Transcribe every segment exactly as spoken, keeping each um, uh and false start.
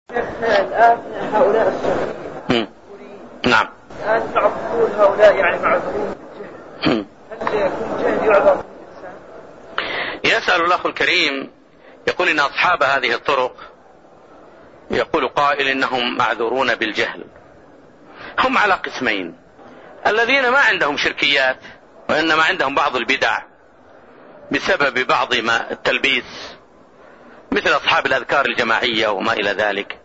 الآن هؤلاء الصوفيين نعم الآن بعض يقول هؤلاء يعني معذورون بالجهل، هل يكون جهل يعذر الإنسان؟ يسأل الأخ الكريم يقول إن أصحاب هذه الطرق يقول قائل إنهم معذورون بالجهل. هم على قسمين: الذين ما عندهم شركيات وإنما عندهم بعض البدع بسبب بعض ما التلبيس مثل أصحاب الأذكار الجماعية وما إلى ذلك،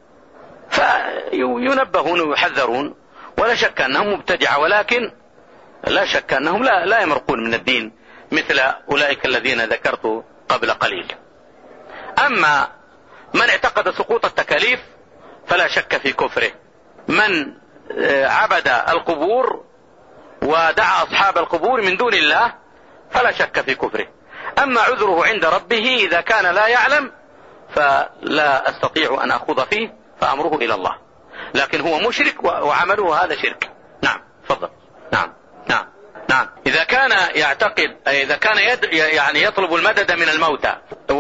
فينبهون ويحذرون، ولا شك أنهم مبتدعة، ولكن لا شك أنهم لا, لا يمرقون من الدين مثل أولئك الذين ذكرت قبل قليل. أما من اعتقد سقوط التكاليف فلا شك في كفره. من عبد القبور ودعا أصحاب القبور من دون الله فلا شك في كفره. أما عذره عند ربه إذا كان لا يعلم فلا أستطيع أن أخوض فيه، فأمره إلى الله، لكن هو مشرك وعمله هذا شرك. نعم تفضل. نعم نعم نعم إذا كان يعتقد، إذا كان يد يعني يطلب المدد من الموتى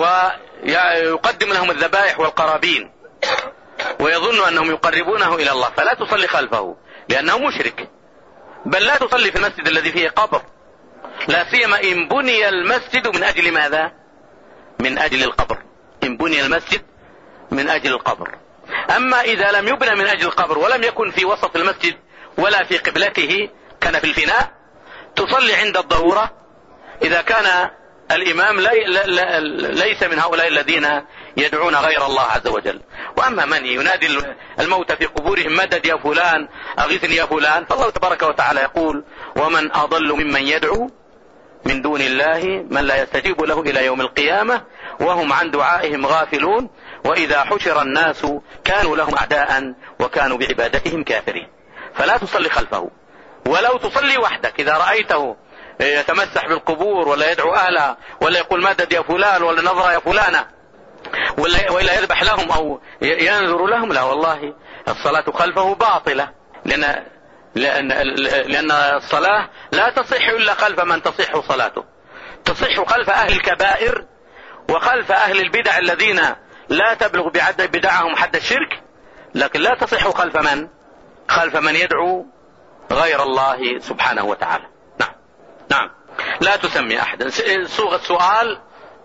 ويقدم لهم الذبائح والقرابين ويظن أنهم يقربونه إلى الله فلا تصلي خلفه لأنه مشرك، بل لا تصلي في المسجد الذي فيه قبر، لا سيما إن بني المسجد من أجل ماذا؟ من أجل القبر. إن بني المسجد من أجل القبر. أما إذا لم يبنى من أجل القبر ولم يكن في وسط المسجد ولا في قبلته كان في الفناء، تصلي عند الضرورة إذا كان الإمام لي ليس من هؤلاء الذين يدعون غير الله عز وجل. وأما من ينادي الموت في قبورهم مدد يا فلان أغيثني يا فلان، فالله تبارك وتعالى يقول: ومن أضل ممن يدعو من دون الله من لا يستجيب له إلى يوم القيامة وهم عن دعائهم غافلون وإذا حشر الناس كانوا لهم أعداء وكانوا بعبادتهم كافرين. فلا تصلي خلفه، ولو تصلي وحدك إذا رأيته يتمسح بالقبور ولا يدعو أهلها ولا يقول مدد يا فلان ولا نظر يا فلانة وإلا يذبح لهم أو ينذر لهم، لا والله الصلاة خلفه باطلة، لأن لأن لأن الصلاة لا تصح إلا خلف من تصح صلاته. تصح خلف أهل الكبائر وخلف أهل البدع الذين لا تبلغ بعد بدعهم حد الشرك، لكن لا تصح خلف من؟ خلف من يدعو غير الله سبحانه وتعالى. نعم نعم لا تسمي أحدا. صوغ السؤال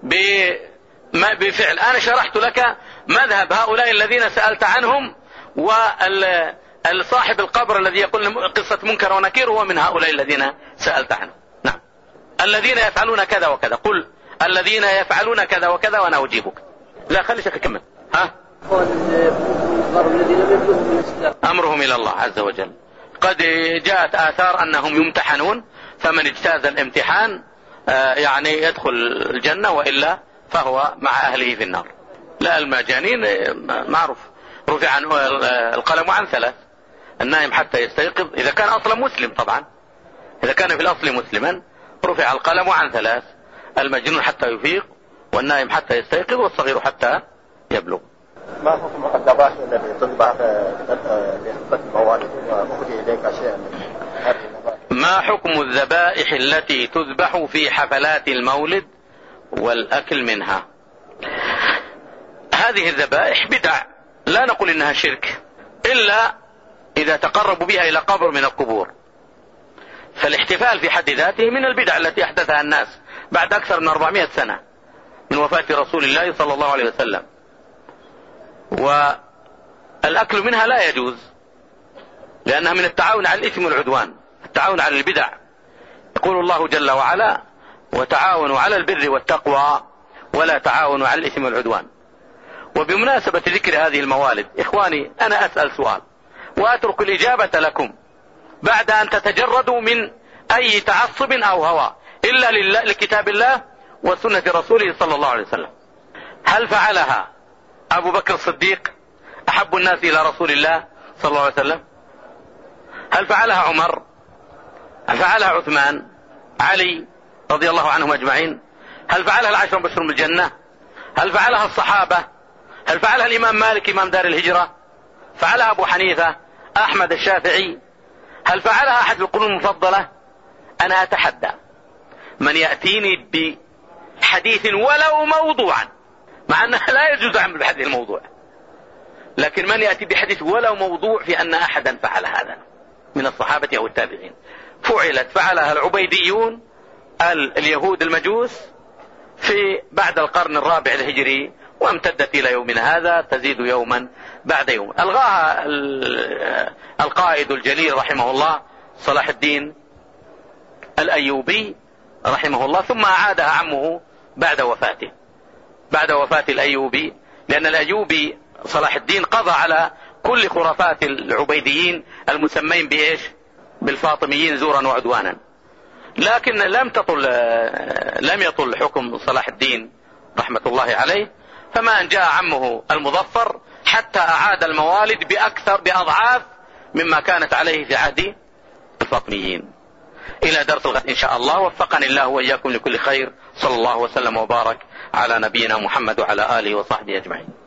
بفعل. أنا شرحت لك مذهب هؤلاء الذين سألت عنهم، والصاحب القبر الذي يقول قصة منكر ونكير هو من هؤلاء الذين سألت عنهم. نعم الذين يفعلون كذا وكذا، قل الذين يفعلون كذا وكذا وأنا أجيبك. لا خلي شك كمل. ها أمرهم إلى الله عز وجل. قد جاءت آثار أنهم يمتحنون، فمن اجتاز الامتحان يعني يدخل الجنة وإلا فهو مع أهله في النار. لا المجانين معروف رفع عن القلم عن ثلاث: النائم حتى يستيقظ إذا كان أصلا مسلم، طبعا إذا كان في الأصل مسلما رفع القلم عن ثلاث: المجنون حتى يفيق، والنائم حتى يستيقظ، والصغير حتى يبلغ. ما حكم الذبائح التي تذبح لخطبة الموالد وأهدي إليك شيئا؟ ما حكم الذبائح التي تذبح في حفلات المولد والأكل منها؟ هذه الذبائح بدع، لا نقول إنها شرك إلا إذا تقربوا بها إلى قبر من القبور، فالاحتفال في حد ذاته من البدع التي أحدثها الناس بعد أكثر من أربعمائة سنة من وفاة رسول الله صلى الله عليه وسلم. والأكل منها لا يجوز لأنها من التعاون على الإثم والعدوان، التعاون على البدع. يقول الله جل وعلا: وتعاونوا على البر والتقوى ولا تعاونوا على الإثم والعدوان. وبمناسبة ذكر هذه الموالد إخواني، أنا أسأل سؤال وأترك الإجابة لكم بعد أن تتجردوا من أي تعصب أو هوى إلا لله لكتاب الله وسنة رسوله صلى الله عليه وسلم. هل فعلها أبو بكر الصديق أحب الناس إلى رسول الله صلى الله عليه وسلم؟ هل فعلها عمر؟ هل فعلها عثمان؟ علي رضي الله عنهم أجمعين؟ هل فعلها العشر المبشرون بالجنة؟ هل فعلها الصحابة؟ هل فعلها الإمام مالك إمام دار الهجرة؟ فعلها أبو حنيفة، أحمد، الشافعي؟ هل فعلها أحد القرون المفضلة؟ أنا أتحدى من يأتيني بحديث ولو موضوعا، مع أنها لا يجوز عمل بهذه الموضوع، لكن من يأتي بحديث ولو موضوع في أن أحدا فعل هذا من الصحابة أو التابعين. فعلت فعلها العبيديون اليهود المجوس في بعد القرن الرابع الهجري، وامتدت إلى يومنا هذا تزيد يوما بعد يوم. ألغاها القائد الجليل رحمه الله صلاح الدين الأيوبي رحمه الله، ثم أعادها عمه بعد وفاته بعد وفاة الأيوبي، لأن الأيوبي صلاح الدين قضى على كل خرافات العبيديين المسمين بإيش؟ بالفاطميين زورا وعدوانا. لكن لم تطل لم يطل حكم صلاح الدين رحمة الله عليه، فما أن جاء عمه المظفر حتى أعاد الموالد بأكثر بأضعاف مما كانت عليه في عهد الفاطميين. إلى درس الغد إن شاء الله، وفقني الله وإياكم لكل خير. صلى الله وسلم وبارك على نبينا محمد وعلى آله وصحبه أجمعين.